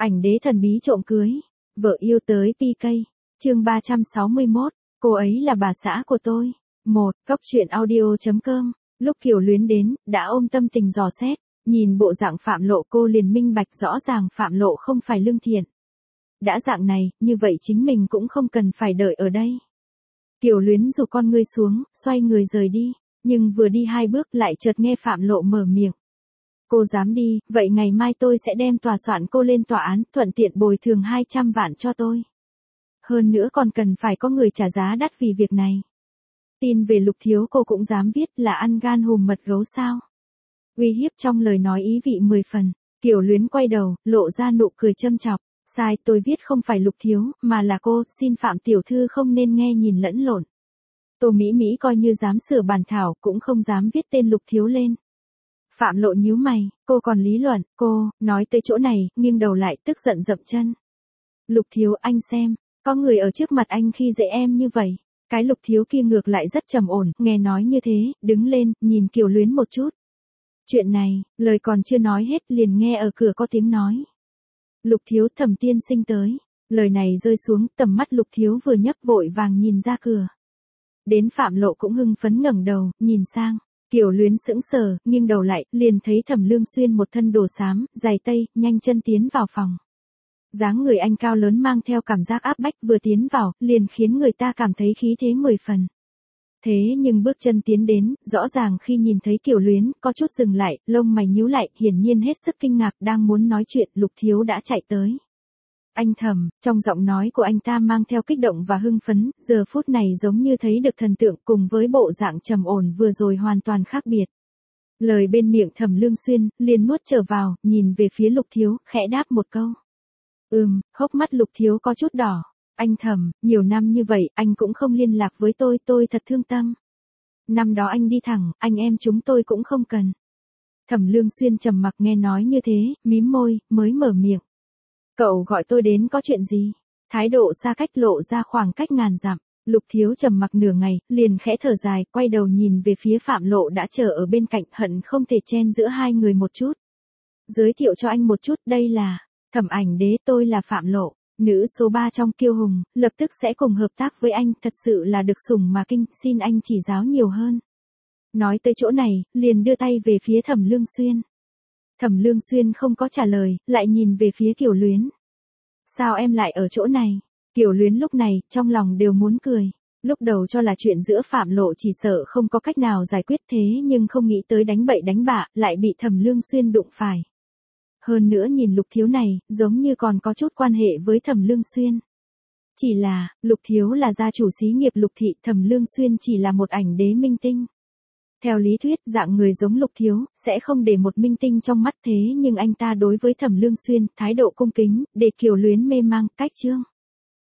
Ảnh đế thần bí trộm cưới. Vợ yêu tới PK. Chương 361. Cô ấy là bà xã của tôi. 1. Cốc truyện audio.com. Lúc Kiều Luyến đến, đã ôm tâm tình dò xét, nhìn bộ dạng Phạm Lộ cô liền minh bạch rõ ràng Phạm Lộ không phải lương thiện. Đã dạng này, như vậy chính mình cũng không cần phải đợi ở đây. Kiều Luyến rủ con ngươi xuống, xoay người rời đi, nhưng vừa đi 2 bước lại chợt nghe Phạm Lộ mở miệng. Cô dám đi, vậy ngày mai tôi sẽ đem tòa soạn cô lên tòa án, thuận tiện bồi thường 200 vạn cho tôi. Hơn nữa còn cần phải có người trả giá đắt vì việc này. Tin về Lục Thiếu cô cũng dám viết, là ăn gan hùm mật gấu sao? Uy hiếp trong lời nói ý vị 10 phần. Kiều Luyến quay đầu, lộ ra nụ cười châm chọc. Sai, tôi viết không phải Lục Thiếu, mà là cô, xin Phạm tiểu thư không nên nghe nhìn lẫn lộn. Tô Mỹ Mỹ coi như dám sửa bản thảo, cũng không dám viết tên Lục Thiếu lên. Phạm Lộ nhíu mày, cô còn lý luận, cô, nói tới chỗ này, nghiêng đầu lại, tức giận dậm chân. Lục Thiếu, anh xem, có người ở trước mặt anh khi dễ em như vậy. Cái Lục Thiếu kia ngược lại rất trầm ổn, nghe nói như thế, đứng lên, nhìn Kiều Luyến một chút. Chuyện này, lời còn chưa nói hết liền nghe ở cửa có tiếng nói. Lục Thiếu, Thẩm tiên sinh tới. Lời này rơi xuống, tầm mắt Lục Thiếu vừa nhấp vội vàng nhìn ra cửa. Đến Phạm Lộ cũng hưng phấn ngẩng đầu, nhìn sang. Kiều Luyến sững sờ, nghiêng đầu lại, liền thấy Thẩm Lương Xuyên một thân đồ xám, giày tây, nhanh chân tiến vào phòng. Dáng người anh cao lớn mang theo cảm giác áp bách, vừa tiến vào, liền khiến người ta cảm thấy khí thế 10 phần. Thế nhưng bước chân tiến đến, rõ ràng khi nhìn thấy Kiều Luyến, có chút dừng lại, lông mày nhíu lại, hiển nhiên hết sức kinh ngạc, đang muốn nói chuyện, Lục Thiếu đã chạy tới. Anh Thẩm, trong giọng nói của anh ta mang theo kích động và hưng phấn, giờ phút này giống như thấy được thần tượng, cùng với bộ dạng trầm ổn vừa rồi hoàn toàn khác biệt. Lời bên miệng Thẩm Lương Xuyên, liền nuốt trở vào, nhìn về phía Lục Thiếu, khẽ đáp một câu. Hốc mắt Lục Thiếu có chút đỏ. Anh Thẩm, nhiều năm như vậy, anh cũng không liên lạc với tôi thật thương tâm. Năm đó anh đi thẳng, anh em chúng tôi cũng không cần. Thẩm Lương Xuyên trầm mặc nghe nói như thế, mím môi, mới mở miệng. Cậu gọi tôi đến có chuyện gì? Thái độ xa cách lộ ra khoảng cách ngàn dặm. Lục Thiếu trầm mặc nửa ngày, liền khẽ thở dài, quay đầu nhìn về phía Phạm Lộ đã chờ ở bên cạnh, hận không thể chen giữa hai người một chút. Giới thiệu cho anh một chút, đây là Thẩm Ảnh Đế, tôi là Phạm Lộ, nữ số 3 trong Kiêu Hùng, lập tức sẽ cùng hợp tác với anh, thật sự là được sủng mà kinh, xin anh chỉ giáo nhiều hơn. Nói tới chỗ này, liền đưa tay về phía Thẩm Lương Xuyên. Thẩm Lương Xuyên không có trả lời, lại nhìn về phía Kiều Luyến. Sao em lại ở chỗ này? Kiều Luyến lúc này, trong lòng đều muốn cười. Lúc đầu cho là chuyện giữa Phạm Lộ chỉ sợ không có cách nào giải quyết, thế nhưng không nghĩ tới đánh bậy đánh bạ, lại bị Thẩm Lương Xuyên đụng phải. Hơn nữa nhìn Lục Thiếu này, giống như còn có chút quan hệ với Thẩm Lương Xuyên. Chỉ là, Lục Thiếu là gia chủ xí nghiệp Lục thị, Thẩm Lương Xuyên chỉ là một ảnh đế minh tinh. Theo lý thuyết, dạng người giống Lục Thiếu, sẽ không để một minh tinh trong mắt, thế nhưng anh ta đối với Thẩm Lương Xuyên, thái độ cung kính, để Kiều Luyến mê mang, cách chương.